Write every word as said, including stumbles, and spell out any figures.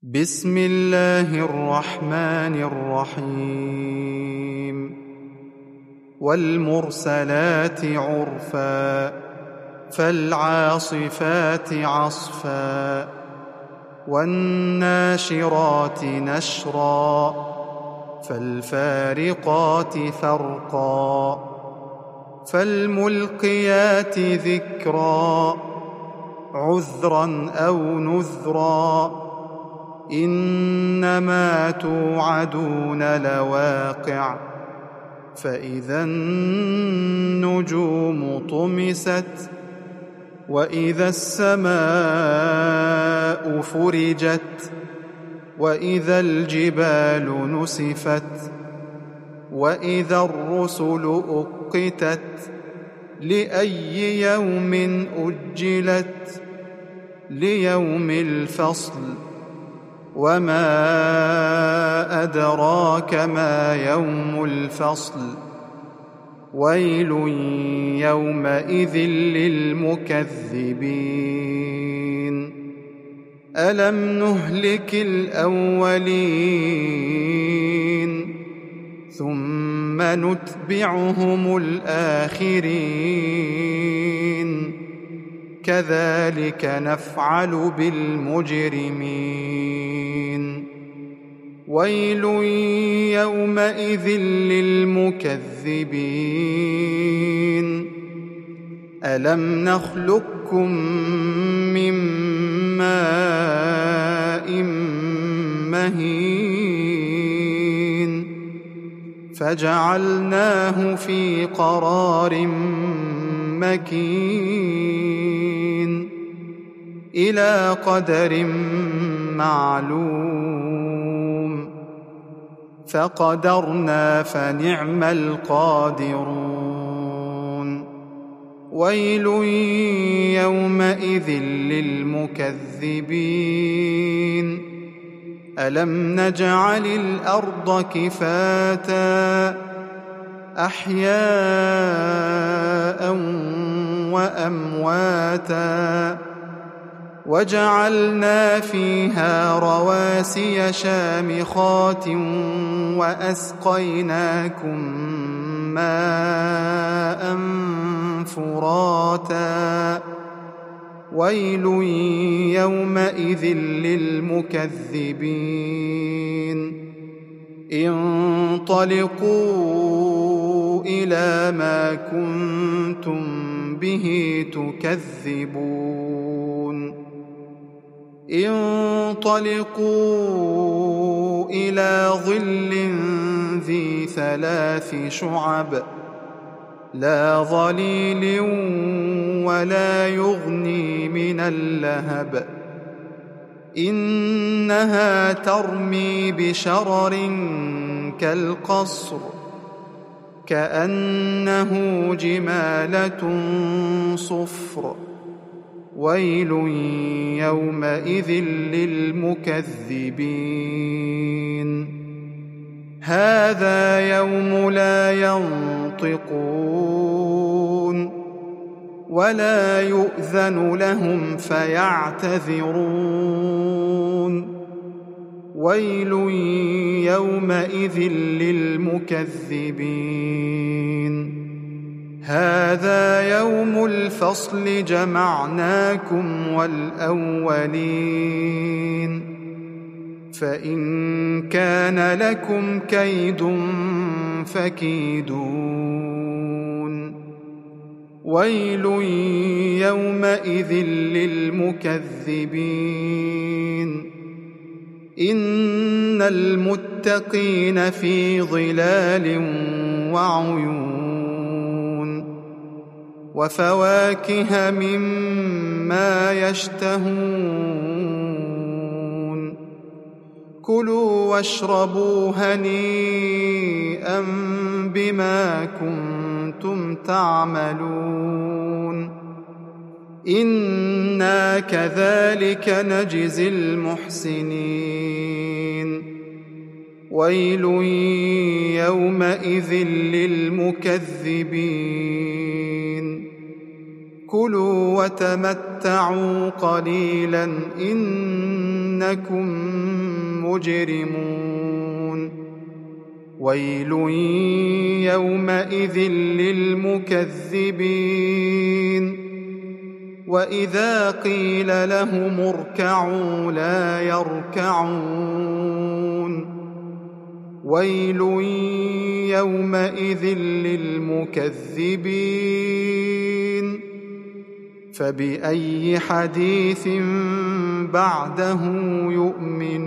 بسم الله الرحمن الرحيم والمرسلات عرفا فالعاصفات عصفا والناشرات نشرا فالفارقات فرقا فالملقيات ذكرا عذرا أو نذرا إنما توعدون لواقع فإذا النجوم طمست وإذا السماء فرجت وإذا الجبال نسفت وإذا الرسل أقتت لأي يوم أجلت ليوم الفصل وما أدراك ما يوم الفصل ويل يومئذ للمكذبين ألم نهلك الأولين ثم نتبعهم الآخرين كذلك نفعل بالمجرمين ويل يومئذ للمكذبين ألم نخلقكم من ماء مهين فجعلناه في قرار مكين إلى قدر معلوم فقدرنا فنعم القادرون ويل يومئذ للمكذبين ألم نجعل الأرض كفاتا أحياء وأمواتا وجعلنا فيها رواسي شامخات وأسقيناكم ماء فراتا ويل يومئذ للمكذبين انطلقوا إلى ما كنتم به تكذبون انطلقوا إلى ظل ذي ثلاث شعب لا ظليل ولا يغني من اللهب إنها ترمي بشرر كالقصر كأنه جمالة صفر ويل يومئذ للمكذبين هذا يوم لا ينطقون ولا يؤذن لهم فيعتذرون ويل يومئذ للمكذبين هذا يوم الفصل جمعناكم والأولين فإن كان لكم كيد فكيدون ويل يومئذ للمكذبين إن المتقين في ظلال وعيون وفواكه مما يشتهون كلوا واشربوا هنيئا بما كنتم تعملون إنا كذلك نجزي المحسنين ويل يومئذ للمكذبين كلوا وتمتعوا قليلا إن إنكم مجرمون ويل يومئذ للمكذبين وإذا قيل لهم اركعوا لا يركعون ويل يومئذ للمكذبين فبأي حديث بعده يؤمنون